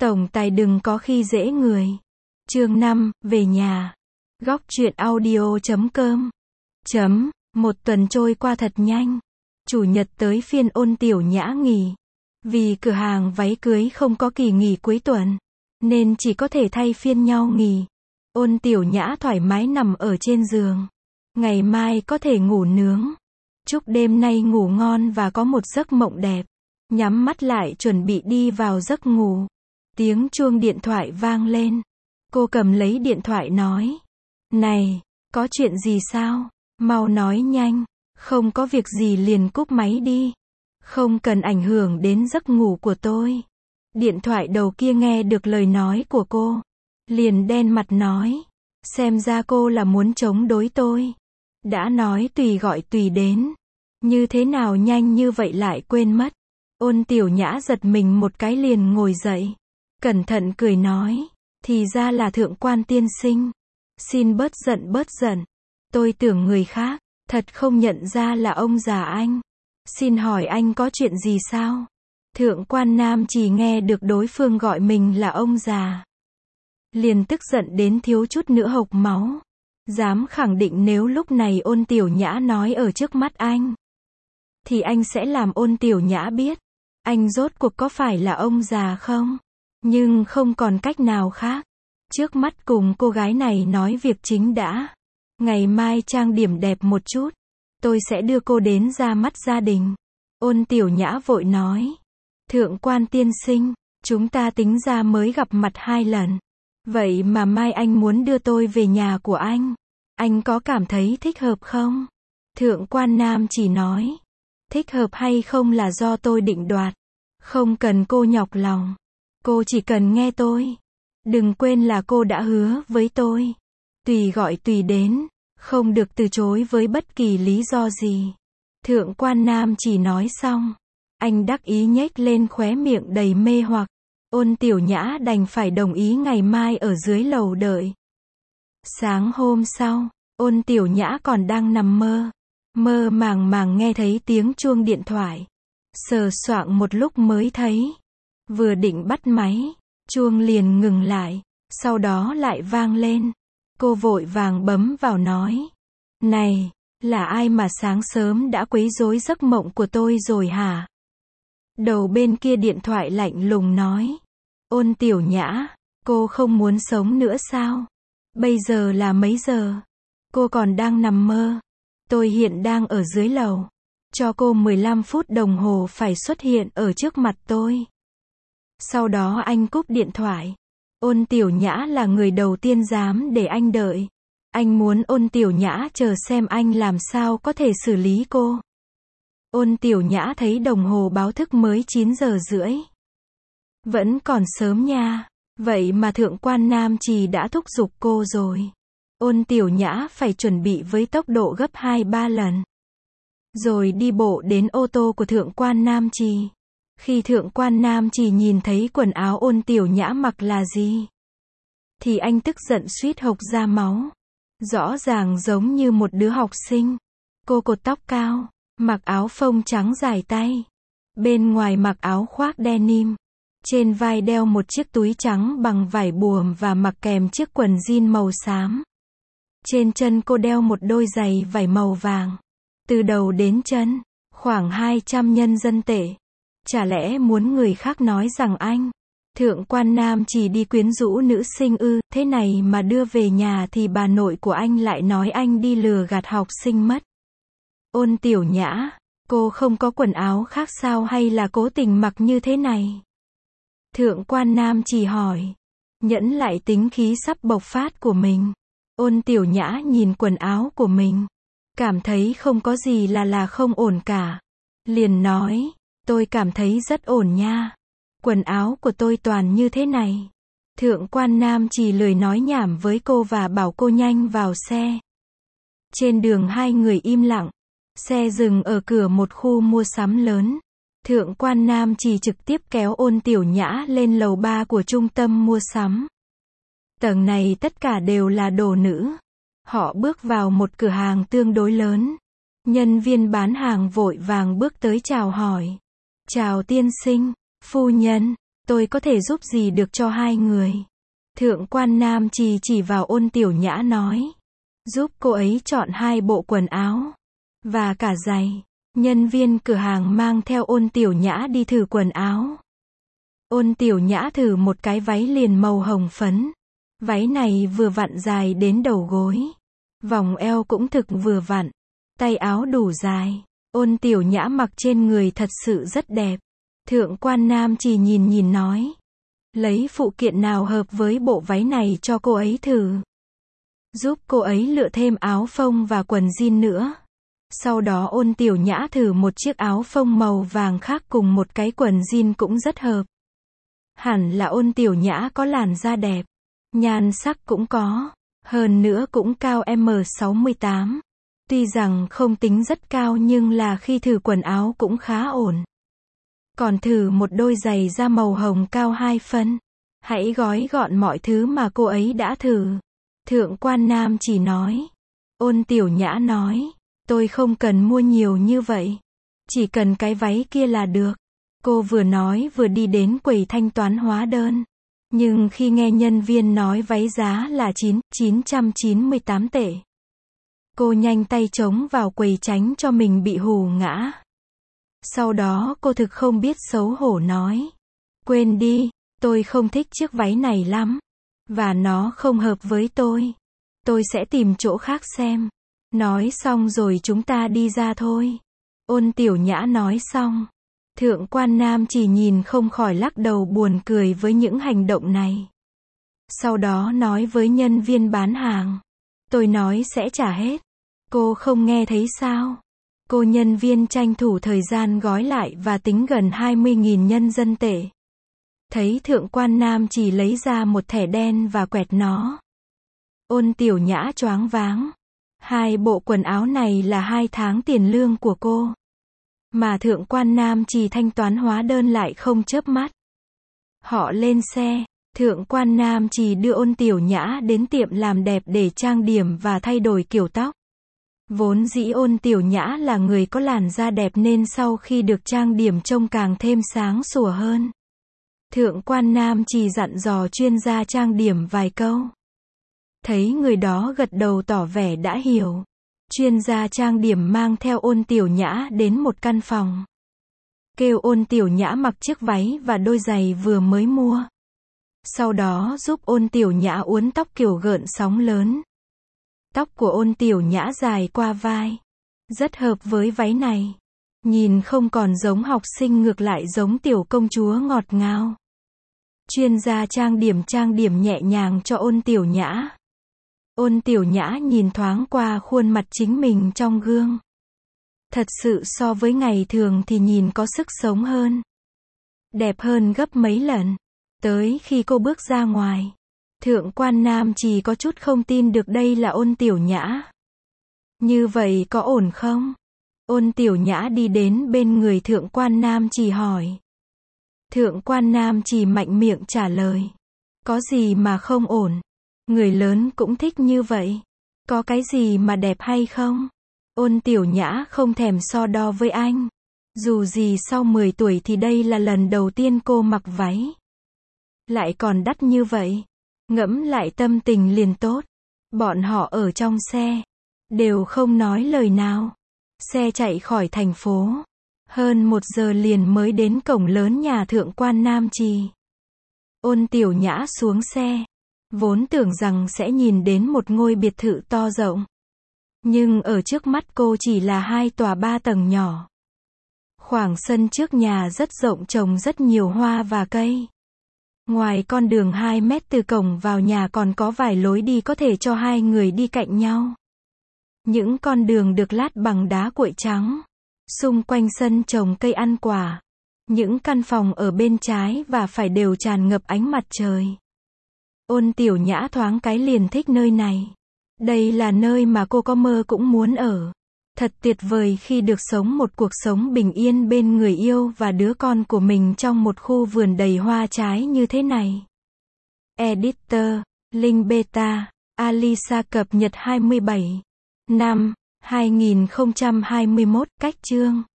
Tổng tài đừng có khi dễ người. Chương 5, về nhà. Góc truyện audio.com. Một tuần trôi qua thật nhanh. Chủ nhật tới phiên Ôn Tiểu Nhã nghỉ. Vì cửa hàng váy cưới không có kỳ nghỉ cuối tuần, nên chỉ có thể thay phiên nhau nghỉ. Ôn Tiểu Nhã thoải mái nằm ở trên giường. Ngày mai có thể ngủ nướng. Chúc đêm nay ngủ ngon và có một giấc mộng đẹp. Nhắm mắt lại chuẩn bị đi vào giấc ngủ. Tiếng chuông điện thoại vang lên. Cô cầm lấy điện thoại nói. Này, có chuyện gì sao? Mau nói nhanh. Không có việc gì liền cúp máy đi. Không cần ảnh hưởng đến giấc ngủ của tôi. Điện thoại đầu kia nghe được lời nói của cô. Liền đen mặt nói. Xem ra cô là muốn chống đối tôi. Đã nói tùy gọi tùy đến. Như thế nào nhanh như vậy lại quên mất. Ôn Tiểu Nhã giật mình một cái liền ngồi dậy. Cẩn thận cười nói. Thì ra là thượng quan tiên sinh. Xin bớt giận. Tôi tưởng người khác. Thật không nhận ra là ông già anh. Xin hỏi anh có chuyện gì sao? Thượng quan Nam chỉ nghe được đối phương gọi mình là ông già. Liền tức giận đến thiếu chút nữa hộc máu. Dám khẳng định nếu lúc này Ôn Tiểu Nhã nói ở trước mắt anh, thì anh sẽ làm Ôn Tiểu Nhã biết. Anh rốt cuộc có phải là ông già không? Nhưng không còn cách nào khác. Trước mắt cùng cô gái này nói việc chính đã. Ngày mai trang điểm đẹp một chút. Tôi sẽ đưa cô đến ra mắt gia đình. Ôn Tiểu Nhã vội nói. Thượng quan tiên sinh, chúng ta tính ra mới gặp mặt 2 lần. Vậy mà mai anh muốn đưa tôi về nhà của anh có cảm thấy thích hợp không? Thượng quan Nam chỉ nói. Thích hợp hay không là do tôi định đoạt. Không cần cô nhọc lòng. Cô chỉ cần nghe tôi. Đừng quên là cô đã hứa với tôi. Tùy gọi tùy đến. Không được từ chối với bất kỳ lý do gì. Thượng quan Nam chỉ nói xong. Anh đắc ý nhếch lên khóe miệng đầy mê hoặc. Ôn Tiểu Nhã đành phải đồng ý ngày mai ở dưới lầu đợi. Sáng hôm sau, Ôn Tiểu Nhã còn đang nằm mơ. Mơ màng nghe thấy tiếng chuông điện thoại. Sờ soạng một lúc mới thấy. Vừa định bắt máy, chuông liền ngừng lại. Sau đó lại vang lên. Cô vội vàng bấm vào nói. Này, là ai mà sáng sớm đã quấy rối giấc mộng của tôi rồi hả? Đầu bên kia điện thoại lạnh lùng nói. Ôn Tiểu Nhã, cô không muốn sống nữa sao? Bây giờ là mấy giờ? Cô còn đang nằm mơ. Tôi hiện đang ở dưới lầu. Cho cô 15 phút đồng hồ phải xuất hiện ở trước mặt tôi. Sau đó anh cúp điện thoại. Ôn Tiểu Nhã là người đầu tiên dám để anh đợi. Anh muốn Ôn Tiểu Nhã chờ xem anh làm sao có thể xử lý cô. Ôn Tiểu Nhã thấy đồng hồ báo thức mới 9 giờ rưỡi. Vẫn còn sớm nha. Vậy mà thượng quan Nam Trì đã thúc giục cô rồi. Ôn Tiểu Nhã phải chuẩn bị với tốc độ gấp 2-3 lần. Rồi đi bộ đến ô tô của thượng quan Nam Trì. Khi thượng quan Nam Trì nhìn thấy quần áo Ôn Tiểu Nhã mặc là gì, thì anh tức giận suýt hộc ra máu. Rõ ràng giống như một đứa học sinh. Cô cột tóc cao, mặc áo phông trắng dài tay. Bên ngoài mặc áo khoác denim. Trên vai đeo một chiếc túi trắng bằng vải buồm và mặc kèm chiếc quần jean màu xám. Trên chân cô đeo một đôi giày vải màu vàng. Từ đầu đến chân, khoảng 200 nhân dân tệ. Chả lẽ muốn người khác nói rằng anh, thượng quan Nam chỉ đi quyến rũ nữ sinh ư? Thế này mà đưa về nhà thì bà nội của anh lại nói anh đi lừa gạt học sinh mất. Ôn Tiểu Nhã, cô không có quần áo khác sao hay là cố tình mặc như thế này? Thượng quan Nam chỉ hỏi. Nhẫn lại tính khí sắp bộc phát của mình. Ôn Tiểu Nhã nhìn quần áo của mình. Cảm thấy không có gì là không ổn cả. Liền nói. Tôi cảm thấy rất ổn nha. Quần áo của tôi toàn như thế này. Thượng quan Nam chỉ lười nói nhảm với cô và bảo cô nhanh vào xe. Trên đường hai người im lặng. Xe dừng ở cửa một khu mua sắm lớn. Thượng quan Nam chỉ trực tiếp kéo Ôn Tiểu Nhã lên lầu 3 của trung tâm mua sắm. Tầng này tất cả đều là đồ nữ. Họ bước vào một cửa hàng tương đối lớn. Nhân viên bán hàng vội vàng bước tới chào hỏi. Chào tiên sinh, phu nhân, tôi có thể giúp gì được cho hai người? Thượng quan Nam Trì chỉ vào Ôn Tiểu Nhã nói. Giúp cô ấy chọn 2 bộ quần áo. Và cả giày. Nhân viên cửa hàng mang theo Ôn Tiểu Nhã đi thử quần áo. Ôn Tiểu Nhã thử một cái váy liền màu hồng phấn. Váy này vừa vặn dài đến đầu gối. Vòng eo cũng thực vừa vặn. Tay áo đủ dài. Ôn Tiểu Nhã mặc trên người thật sự rất đẹp. Thượng quan Nam Trì nhìn nói. Lấy phụ kiện nào hợp với bộ váy này cho cô ấy thử. Giúp cô ấy lựa thêm áo phông và quần jean nữa. Sau đó Ôn Tiểu Nhã thử một chiếc áo phông màu vàng khác cùng một cái quần jean cũng rất hợp. Hẳn là Ôn Tiểu Nhã có làn da đẹp. Nhan sắc cũng có. Hơn nữa cũng cao M68. Tuy rằng không tính rất cao nhưng là khi thử quần áo cũng khá ổn. Còn thử một đôi giày da màu hồng cao 2 phân. Hãy gói gọn mọi thứ mà cô ấy đã thử. Thượng quan Nam chỉ nói. Ôn Tiểu Nhã nói. Tôi không cần mua nhiều như vậy. Chỉ cần cái váy kia là được. Cô vừa nói vừa đi đến quầy thanh toán hóa đơn. Nhưng khi nghe nhân viên nói váy giá là 998 tệ. Cô nhanh tay chống vào quầy tránh cho mình bị hù ngã. Sau đó cô thực không biết xấu hổ nói. Quên đi, tôi không thích chiếc váy này lắm. Và nó không hợp với tôi. Tôi sẽ tìm chỗ khác xem. Nói xong rồi chúng ta đi ra thôi. Ôn Tiểu Nhã nói xong. Thượng quan Nam chỉ nhìn không khỏi lắc đầu buồn cười với những hành động này. Sau đó nói với nhân viên bán hàng. Tôi nói sẽ trả hết. Cô không nghe thấy sao? Cô nhân viên tranh thủ thời gian gói lại và tính gần 20.000 nhân dân tệ. Thấy thượng quan Nam chỉ lấy ra một thẻ đen và quẹt nó. Ôn Tiểu Nhã choáng váng. 2 bộ quần áo này là 2 tháng tiền lương của cô. Mà thượng quan Nam chỉ thanh toán hóa đơn lại không chớp mắt. Họ lên xe. Thượng quan Nam chỉ đưa Ôn Tiểu Nhã đến tiệm làm đẹp để trang điểm và thay đổi kiểu tóc. Vốn dĩ Ôn Tiểu Nhã là người có làn da đẹp nên sau khi được trang điểm trông càng thêm sáng sủa hơn. Thượng quan Nam chỉ dặn dò chuyên gia trang điểm vài câu. Thấy người đó gật đầu tỏ vẻ đã hiểu. Chuyên gia trang điểm mang theo Ôn Tiểu Nhã đến một căn phòng. Kêu Ôn Tiểu Nhã mặc chiếc váy và đôi giày vừa mới mua. Sau đó giúp Ôn Tiểu Nhã uốn tóc kiểu gợn sóng lớn. Tóc của Ôn Tiểu Nhã dài qua vai. Rất hợp với váy này. Nhìn không còn giống học sinh ngược lại giống tiểu công chúa ngọt ngào. Chuyên gia trang điểm nhẹ nhàng cho Ôn Tiểu Nhã. Ôn Tiểu Nhã nhìn thoáng qua khuôn mặt chính mình trong gương. Thật sự so với ngày thường thì nhìn có sức sống hơn. Đẹp hơn gấp mấy lần. Tới khi cô bước ra ngoài. Thượng quan Nam chỉ có chút không tin được đây là Ôn Tiểu Nhã. Như vậy có ổn không? Ôn Tiểu Nhã đi đến bên người thượng quan Nam chỉ hỏi. Thượng quan Nam chỉ mạnh miệng trả lời. Có gì mà không ổn? Người lớn cũng thích như vậy. Có cái gì mà đẹp hay không? Ôn Tiểu Nhã không thèm so đo với anh. Dù gì sau 10 tuổi thì đây là lần đầu tiên cô mặc váy. Lại còn đắt như vậy. Ngẫm lại tâm tình liền tốt. Bọn họ ở trong xe. Đều không nói lời nào. Xe chạy khỏi thành phố. Hơn 1 giờ liền mới đến cổng lớn nhà thượng quan Nam Trì. Ôn Tiểu Nhã xuống xe. Vốn tưởng rằng sẽ nhìn đến một ngôi biệt thự to rộng. Nhưng ở trước mắt cô chỉ là 2 tòa 3 tầng nhỏ. Khoảng sân trước nhà rất rộng trồng rất nhiều hoa và cây. Ngoài con đường 2 mét từ cổng vào nhà còn có vài lối đi có thể cho 2 người đi cạnh nhau. Những con đường được lát bằng đá cuội trắng. Xung quanh sân trồng cây ăn quả. Những căn phòng ở bên trái và phải đều tràn ngập ánh mặt trời. Ôn Tiểu Nhã thoáng cái liền thích nơi này. Đây là nơi mà cô có mơ cũng muốn ở. Thật tuyệt vời khi được sống một cuộc sống bình yên bên người yêu và đứa con của mình trong một khu vườn đầy hoa trái như thế này. Editor, Linh Beta, Alisa cập nhật 27. 5. 2021, cách chương.